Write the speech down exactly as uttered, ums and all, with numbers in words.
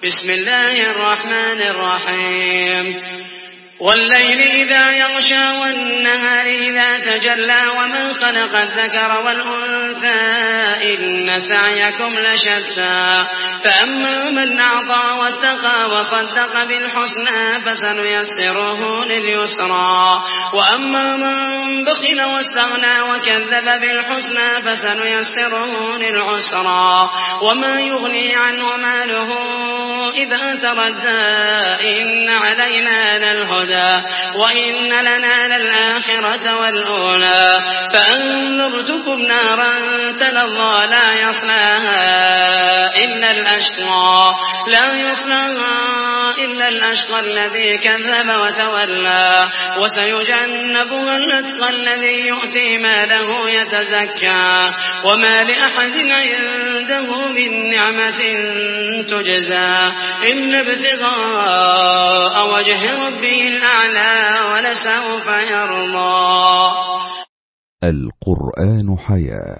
بسم الله الرحمن الرحيم والليل إذا يغشى والنهار إذا تجلى وما خلق الذكر والأنثى إن سعيكم لشتى فأما من أعطى واتقى وصدق بالحسنى فسنيسره لليسرى وأما من بخل واستغنى وكذب بالحسنى فسنيسره للعسرى وما يغني عنه ماله إذا تردى إن علينا للهدى وإن لنا للآخرة والأولى فأنذرتكم نارا تلظى لا يصلاها إلا الأشقى لا يصلاها إلا الأشقى الذي كذب وتولى وسيجنبها الأتقى الذي يؤتي ماله يتزكى وما لأحد عنده من نعمة تجزى إلا ابتغاء وجه ربه الأعلى ولسوف يرضى. القرآن حياة.